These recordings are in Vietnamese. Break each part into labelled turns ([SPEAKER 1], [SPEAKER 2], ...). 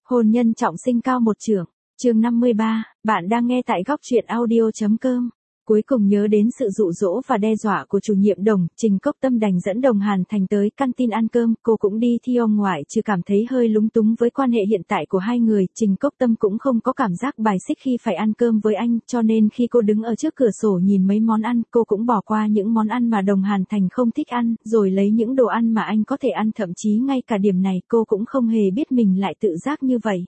[SPEAKER 1] Hôn nhân trọng sinh cao một chưởng, chương 53, bạn đang nghe tại góc truyện audio.com. Cuối cùng nhớ đến sự dụ dỗ và đe dọa của chủ nhiệm Đồng, Trình Cốc Tâm đành dẫn Đồng Hàn Thành tới căn tin ăn cơm, cô cũng đi thi ông ngoại chứ cảm thấy hơi lúng túng với quan hệ hiện tại của hai người, Trình Cốc Tâm cũng không có cảm giác bài xích khi phải ăn cơm với anh, cho nên khi cô đứng ở trước cửa sổ nhìn mấy món ăn, cô cũng bỏ qua những món ăn mà Đồng Hàn Thành không thích ăn, rồi lấy những đồ ăn mà anh có thể ăn, thậm chí ngay cả điểm này cô cũng không hề biết mình lại tự giác như vậy.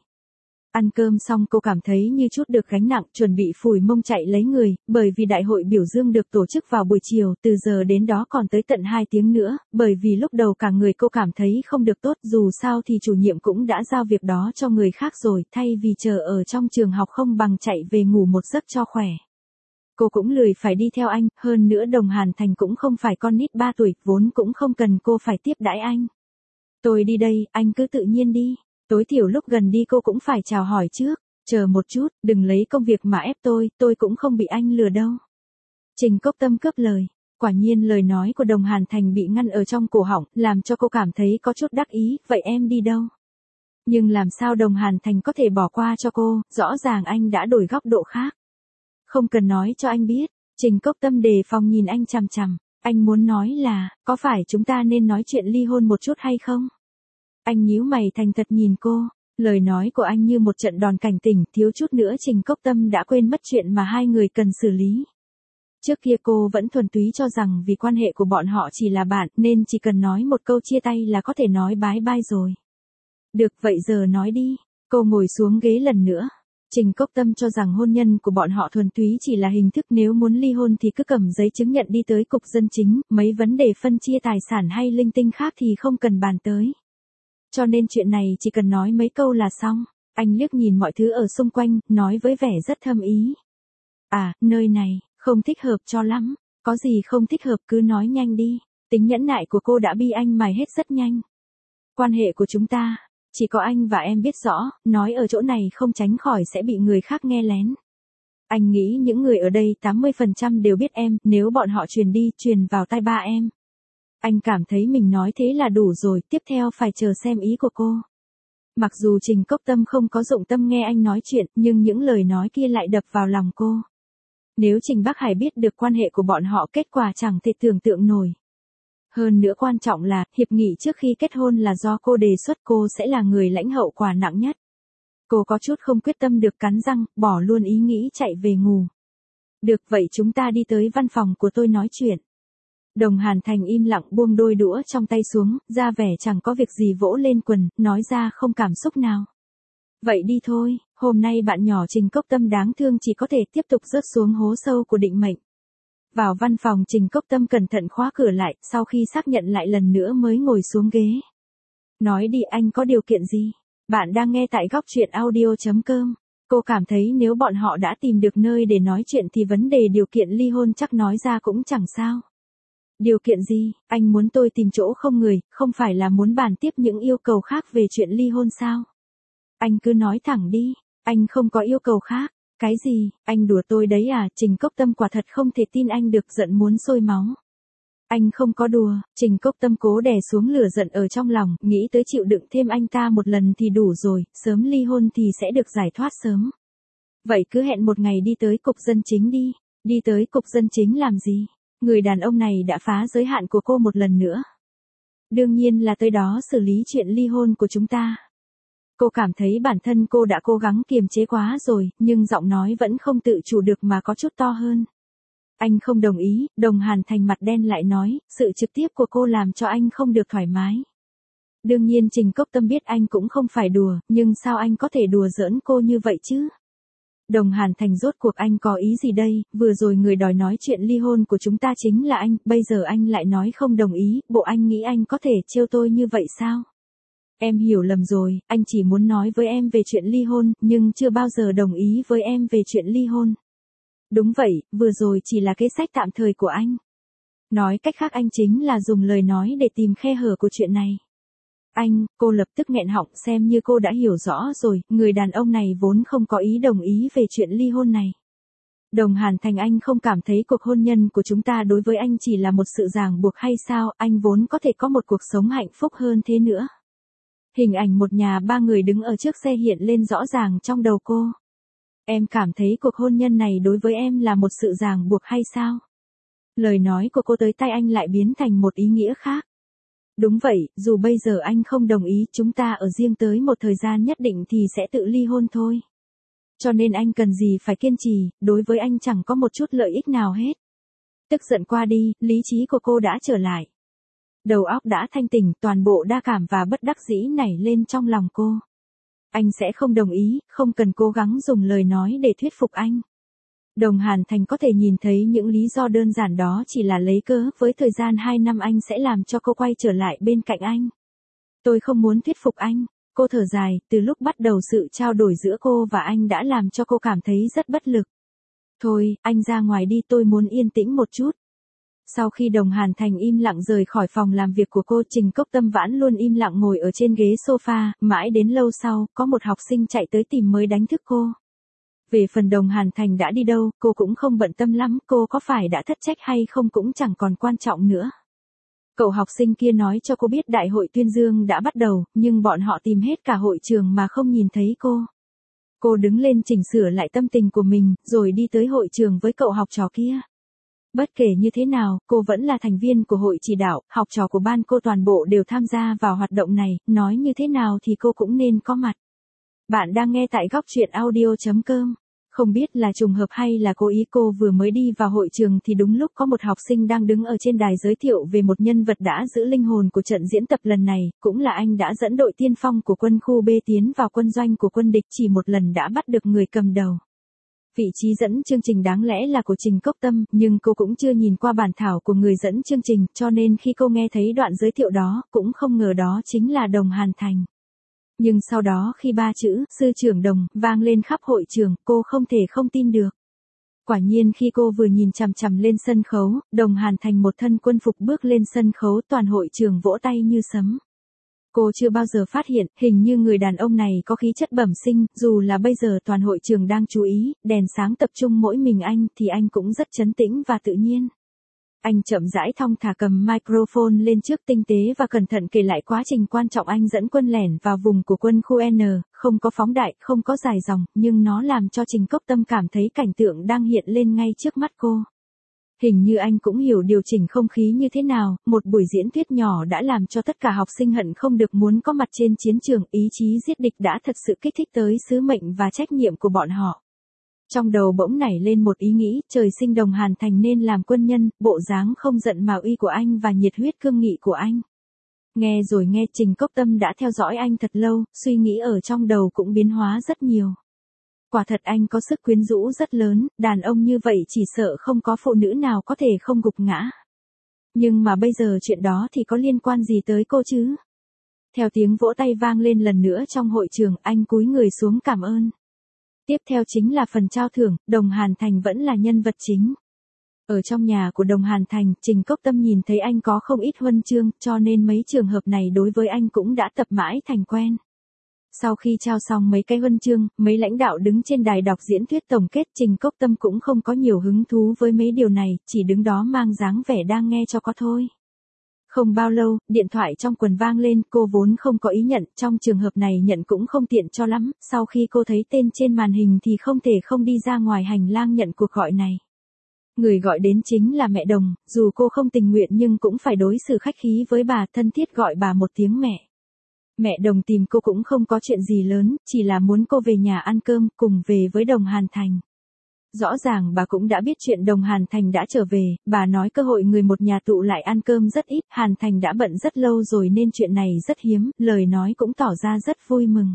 [SPEAKER 1] Ăn cơm xong cô cảm thấy như chút được gánh nặng, chuẩn bị phủi mông chạy lấy người, bởi vì đại hội biểu dương được tổ chức vào buổi chiều, từ giờ đến đó còn tới tận 2 tiếng nữa, bởi vì lúc đầu cả người cô cảm thấy không được tốt, dù sao thì chủ nhiệm cũng đã giao việc đó cho người khác rồi, thay vì chờ ở trong trường học không bằng chạy về ngủ một giấc cho khỏe. Cô cũng lười phải đi theo anh, hơn nữa Đồng Hàn Thành cũng không phải con nít 3 tuổi, vốn cũng không cần cô phải tiếp đãi anh. Tôi đi đây, anh cứ tự nhiên đi. Tối thiểu lúc gần đi cô cũng phải chào hỏi trước, chờ một chút, đừng lấy công việc mà ép tôi cũng không bị anh lừa đâu. Trình Cốc Tâm cướp lời, quả nhiên lời nói của Đồng Hàn Thành bị ngăn ở trong cổ họng, làm cho cô cảm thấy có chút đắc ý, vậy em đi đâu? Nhưng làm sao Đồng Hàn Thành có thể bỏ qua cho cô, rõ ràng anh đã đổi góc độ khác. Không cần nói cho anh biết, Trình Cốc Tâm đề phòng nhìn anh chằm chằm, anh muốn nói là, có phải chúng ta nên nói chuyện ly hôn một chút hay không? Anh nhíu mày thành thật nhìn cô, lời nói của anh như một trận đòn cảnh tỉnh, thiếu chút nữa Trình Cốc Tâm đã quên mất chuyện mà hai người cần xử lý. Trước kia cô vẫn thuần túy cho rằng vì quan hệ của bọn họ chỉ là bạn nên chỉ cần nói một câu chia tay là có thể nói bye bye rồi. Được vậy giờ nói đi, cô ngồi xuống ghế lần nữa. Trình Cốc Tâm cho rằng hôn nhân của bọn họ thuần túy chỉ là hình thức, nếu muốn ly hôn thì cứ cầm giấy chứng nhận đi tới cục dân chính, mấy vấn đề phân chia tài sản hay linh tinh khác thì không cần bàn tới. Cho nên chuyện này chỉ cần nói mấy câu là xong. Anh liếc nhìn mọi thứ ở xung quanh, nói với vẻ rất thâm ý. À, nơi này, không thích hợp cho lắm. Có gì không thích hợp cứ nói nhanh đi. Tính nhẫn nại của cô đã bị anh mài hết rất nhanh. Quan hệ của chúng ta, chỉ có anh và em biết rõ, nói ở chỗ này không tránh khỏi sẽ bị người khác nghe lén. Anh nghĩ những người ở đây 80% đều biết em, nếu bọn họ truyền vào tai ba em. Anh cảm thấy mình nói thế là đủ rồi, tiếp theo phải chờ xem ý của cô. Mặc dù Trình Cốc Tâm không có dụng tâm nghe anh nói chuyện, nhưng những lời nói kia lại đập vào lòng cô. Nếu Trình Bắc Hải biết được quan hệ của bọn họ, kết quả chẳng thể tưởng tượng nổi. Hơn nữa quan trọng là, hiệp nghị trước khi kết hôn là do cô đề xuất, cô sẽ là người lãnh hậu quả nặng nhất. Cô có chút không quyết tâm được, cắn răng, bỏ luôn ý nghĩ chạy về ngủ. Được vậy chúng ta đi tới văn phòng của tôi nói chuyện. Đồng Hàn Thành im lặng buông đôi đũa trong tay xuống, ra vẻ chẳng có việc gì vỗ lên quần, nói ra không cảm xúc nào. Vậy đi thôi, hôm nay bạn nhỏ Trình Cốc Tâm đáng thương chỉ có thể tiếp tục rớt xuống hố sâu của định mệnh. Vào văn phòng Trình Cốc Tâm cẩn thận khóa cửa lại, sau khi xác nhận lại lần nữa mới ngồi xuống ghế. Nói đi, anh có điều kiện gì? Bạn đang nghe tại góc truyện audio.com. Cô cảm thấy nếu bọn họ đã tìm được nơi để nói chuyện thì vấn đề điều kiện ly hôn chắc nói ra cũng chẳng sao. Điều kiện gì? Anh muốn tôi tìm chỗ không người, không phải là muốn bàn tiếp những yêu cầu khác về chuyện ly hôn sao? Anh cứ nói thẳng đi, anh không có yêu cầu khác. Cái gì? Anh đùa tôi đấy à? Trình Cốc Tâm quả thật không thể tin anh được, giận muốn sôi máu. Anh không có đùa. Trình Cốc Tâm cố đè xuống lửa giận ở trong lòng, nghĩ tới chịu đựng thêm anh ta một lần thì đủ rồi, sớm ly hôn thì sẽ được giải thoát sớm. Vậy cứ hẹn một ngày đi tới cục dân chính đi. Đi tới cục dân chính làm gì? Người đàn ông này đã phá giới hạn của cô một lần nữa. Đương nhiên là tới đó xử lý chuyện ly hôn của chúng ta. Cô cảm thấy bản thân cô đã cố gắng kiềm chế quá rồi, nhưng giọng nói vẫn không tự chủ được mà có chút to hơn. Anh không đồng ý, Đồng Hàn Thành mặt đen lại nói, sự trực tiếp của cô làm cho anh không được thoải mái. Đương nhiên Trình Cốc Tâm biết anh cũng không phải đùa, nhưng sao anh có thể đùa giỡn cô như vậy chứ? Đồng Hàn Thành rốt cuộc anh có ý gì đây, vừa rồi người đòi nói chuyện ly hôn của chúng ta chính là anh, bây giờ anh lại nói không đồng ý, bộ anh nghĩ anh có thể trêu tôi như vậy sao? Em hiểu lầm rồi, anh chỉ muốn nói với em về chuyện ly hôn, nhưng chưa bao giờ đồng ý với em về chuyện ly hôn. Đúng vậy, vừa rồi chỉ là kế sách tạm thời của anh. Nói cách khác anh chính là dùng lời nói để tìm khe hở của chuyện này. Anh, cô lập tức nghẹn họng, xem như cô đã hiểu rõ rồi, người đàn ông này vốn không có ý đồng ý về chuyện ly hôn này. Đồng Hàn Thành, anh không cảm thấy cuộc hôn nhân của chúng ta đối với anh chỉ là một sự ràng buộc hay sao, anh vốn có thể có một cuộc sống hạnh phúc hơn thế nữa. Hình ảnh một nhà ba người đứng ở trước xe hiện lên rõ ràng trong đầu cô. Em cảm thấy cuộc hôn nhân này đối với em là một sự ràng buộc hay sao? Lời nói của cô tới tay anh lại biến thành một ý nghĩa khác. Đúng vậy, dù bây giờ anh không đồng ý, chúng ta ở riêng tới một thời gian nhất định thì sẽ tự ly hôn thôi. Cho nên anh cần gì phải kiên trì, đối với anh chẳng có một chút lợi ích nào hết. Tức giận qua đi, lý trí của cô đã trở lại. Đầu óc đã thanh tỉnh, toàn bộ đa cảm và bất đắc dĩ nảy lên trong lòng cô. Anh sẽ không đồng ý, không cần cố gắng dùng lời nói để thuyết phục anh. Đồng Hàn Thành có thể nhìn thấy những lý do đơn giản đó chỉ là lấy cớ, với thời gian 2 năm anh sẽ làm cho cô quay trở lại bên cạnh anh. Tôi không muốn thuyết phục anh. Cô thở dài, từ lúc bắt đầu sự trao đổi giữa cô và anh đã làm cho cô cảm thấy rất bất lực. Thôi, anh ra ngoài đi, tôi muốn yên tĩnh một chút. Sau khi Đồng Hàn Thành im lặng rời khỏi phòng làm việc của cô, Trình Cốc Tâm Vãn luôn im lặng ngồi ở trên ghế sofa, mãi đến lâu sau, có một học sinh chạy tới tìm mới đánh thức cô. Về phần Đồng Hàn Thành đã đi đâu, cô cũng không bận tâm lắm, cô có phải đã thất trách hay không cũng chẳng còn quan trọng nữa. Cậu học sinh kia nói cho cô biết đại hội tuyên dương đã bắt đầu, nhưng bọn họ tìm hết cả hội trường mà không nhìn thấy cô. Cô đứng lên chỉnh sửa lại tâm tình của mình, rồi đi tới hội trường với cậu học trò kia. Bất kể như thế nào, cô vẫn là thành viên của hội chỉ đạo, học trò của ban cô toàn bộ đều tham gia vào hoạt động này, nói như thế nào thì cô cũng nên có mặt. Bạn đang nghe tại góc truyện audio.com. Không biết là trùng hợp hay là cố ý, cô vừa mới đi vào hội trường thì đúng lúc có một học sinh đang đứng ở trên đài giới thiệu về một nhân vật đã giữ linh hồn của trận diễn tập lần này, cũng là anh đã dẫn đội tiên phong của quân khu B tiến vào quân doanh của quân địch, chỉ một lần đã bắt được người cầm đầu. Vị trí dẫn chương trình đáng lẽ là của Trình Cốc Tâm, nhưng cô cũng chưa nhìn qua bản thảo của người dẫn chương trình, cho nên khi cô nghe thấy đoạn giới thiệu đó, cũng không ngờ đó chính là Đồng Hàn Thành. Nhưng sau đó khi ba chữ, sư trưởng Đồng, vang lên khắp hội trường, cô không thể không tin được. Quả nhiên khi cô vừa nhìn chằm chằm lên sân khấu, Đồng Hàn Thành một thân quân phục bước lên sân khấu, toàn hội trường vỗ tay như sấm. Cô chưa bao giờ phát hiện, hình như người đàn ông này có khí chất bẩm sinh, dù là bây giờ toàn hội trường đang chú ý, đèn sáng tập trung mỗi mình anh, thì anh cũng rất trấn tĩnh và tự nhiên. Anh chậm rãi thong thả cầm microphone lên trước, tinh tế và cẩn thận kể lại quá trình quan trọng anh dẫn quân lẻn vào vùng của quân khu N, không có phóng đại, không có dài dòng, nhưng nó làm cho Trình Cốc Tâm cảm thấy cảnh tượng đang hiện lên ngay trước mắt cô. Hình như anh cũng hiểu điều chỉnh không khí như thế nào, một buổi diễn thuyết nhỏ đã làm cho tất cả học sinh hận không được muốn có mặt trên chiến trường, ý chí giết địch đã thật sự kích thích tới sứ mệnh và trách nhiệm của bọn họ. Trong đầu bỗng nảy lên một ý nghĩ, trời sinh Đồng Hàn Thành nên làm quân nhân, bộ dáng không giận mà uy của anh và nhiệt huyết cương nghị của anh. Nghe rồi nghe, Trình Cốc Tâm đã theo dõi anh thật lâu, suy nghĩ ở trong đầu cũng biến hóa rất nhiều. Quả thật anh có sức quyến rũ rất lớn, đàn ông như vậy chỉ sợ không có phụ nữ nào có thể không gục ngã. Nhưng mà bây giờ chuyện đó thì có liên quan gì tới cô chứ? Theo tiếng vỗ tay vang lên lần nữa trong hội trường, anh cúi người xuống cảm ơn. Tiếp theo chính là phần trao thưởng, Đồng Hàn Thành vẫn là nhân vật chính. Ở trong nhà của Đồng Hàn Thành, Trình Cốc Tâm nhìn thấy anh có không ít huân chương, cho nên mấy trường hợp này đối với anh cũng đã tập mãi thành quen. Sau khi trao xong mấy cái huân chương, mấy lãnh đạo đứng trên đài đọc diễn thuyết tổng kết, Trình Cốc Tâm cũng không có nhiều hứng thú với mấy điều này, chỉ đứng đó mang dáng vẻ đang nghe cho có thôi. Không bao lâu, điện thoại trong quần vang lên, cô vốn không có ý nhận, trong trường hợp này nhận cũng không tiện cho lắm, sau khi cô thấy tên trên màn hình thì không thể không đi ra ngoài hành lang nhận cuộc gọi này. Người gọi đến chính là mẹ Đồng, dù cô không tình nguyện nhưng cũng phải đối xử khách khí với bà, thân thiết gọi bà một tiếng mẹ. Mẹ Đồng tìm cô cũng không có chuyện gì lớn, chỉ là muốn cô về nhà ăn cơm, cùng về với Đồng Hàn Thành. Rõ ràng bà cũng đã biết chuyện Đồng Hàn Thành đã trở về, bà nói cơ hội người một nhà tụ lại ăn cơm rất ít, Hàn Thành đã bận rất lâu rồi nên chuyện này rất hiếm, lời nói cũng tỏ ra rất vui mừng.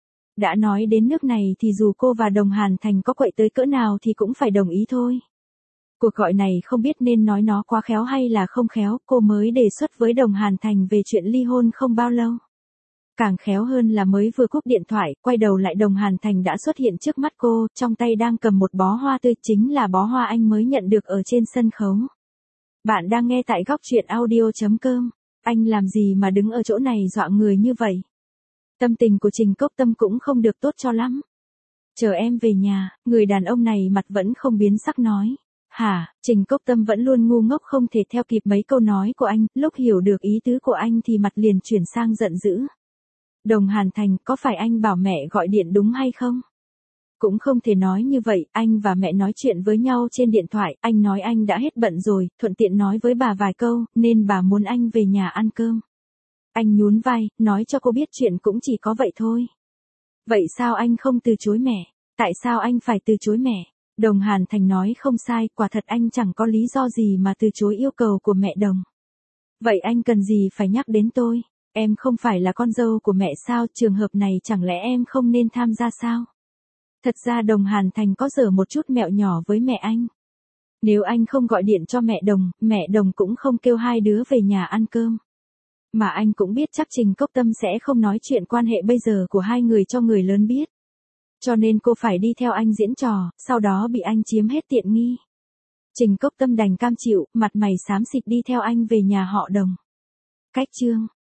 [SPEAKER 1] Đã nói đến nước này thì dù cô và Đồng Hàn Thành có quậy tới cỡ nào thì cũng phải đồng ý thôi. Cuộc gọi này không biết nên nói nó quá khéo hay là không khéo, cô mới đề xuất với Đồng Hàn Thành về chuyện ly hôn không bao lâu. Càng khéo hơn là mới vừa cúp điện thoại, quay đầu lại Đồng Hàn Thành đã xuất hiện trước mắt cô, trong tay đang cầm một bó hoa tươi, chính là bó hoa anh mới nhận được ở trên sân khấu. Bạn đang nghe tại góc truyện audio.com. Anh làm gì mà đứng ở chỗ này dọa người như vậy? Tâm tình của Trình Cốc Tâm cũng không được tốt cho lắm. Chờ em về nhà, người đàn ông này mặt vẫn không biến sắc nói. Hả, Trình Cốc Tâm vẫn luôn ngu ngốc không thể theo kịp mấy câu nói của anh, lúc hiểu được ý tứ của anh thì mặt liền chuyển sang giận dữ. Đồng Hàn Thành, có phải anh bảo mẹ gọi điện đúng hay không? Cũng không thể nói như vậy, anh và mẹ nói chuyện với nhau trên điện thoại, anh nói anh đã hết bận rồi, thuận tiện nói với bà vài câu, nên bà muốn anh về nhà ăn cơm. Anh nhún vai, nói cho cô biết chuyện cũng chỉ có vậy thôi. Vậy sao anh không từ chối mẹ? Tại sao anh phải từ chối mẹ? Đồng Hàn Thành nói không sai, quả thật anh chẳng có lý do gì mà từ chối yêu cầu của mẹ Đồng. Vậy anh cần gì phải nhắc đến tôi? Em không phải là con dâu của mẹ sao, trường hợp này chẳng lẽ em không nên tham gia sao? Thật ra Đồng Hàn Thành có giở một chút mẹo nhỏ với mẹ anh. Nếu anh không gọi điện cho mẹ Đồng cũng không kêu hai đứa về nhà ăn cơm. Mà anh cũng biết chắc Trình Cốc Tâm sẽ không nói chuyện quan hệ bây giờ của hai người cho người lớn biết. Cho nên cô phải đi theo anh diễn trò, sau đó bị anh chiếm hết tiện nghi. Trình Cốc Tâm đành cam chịu, mặt mày xám xịt đi theo anh về nhà họ Đồng. Cách chương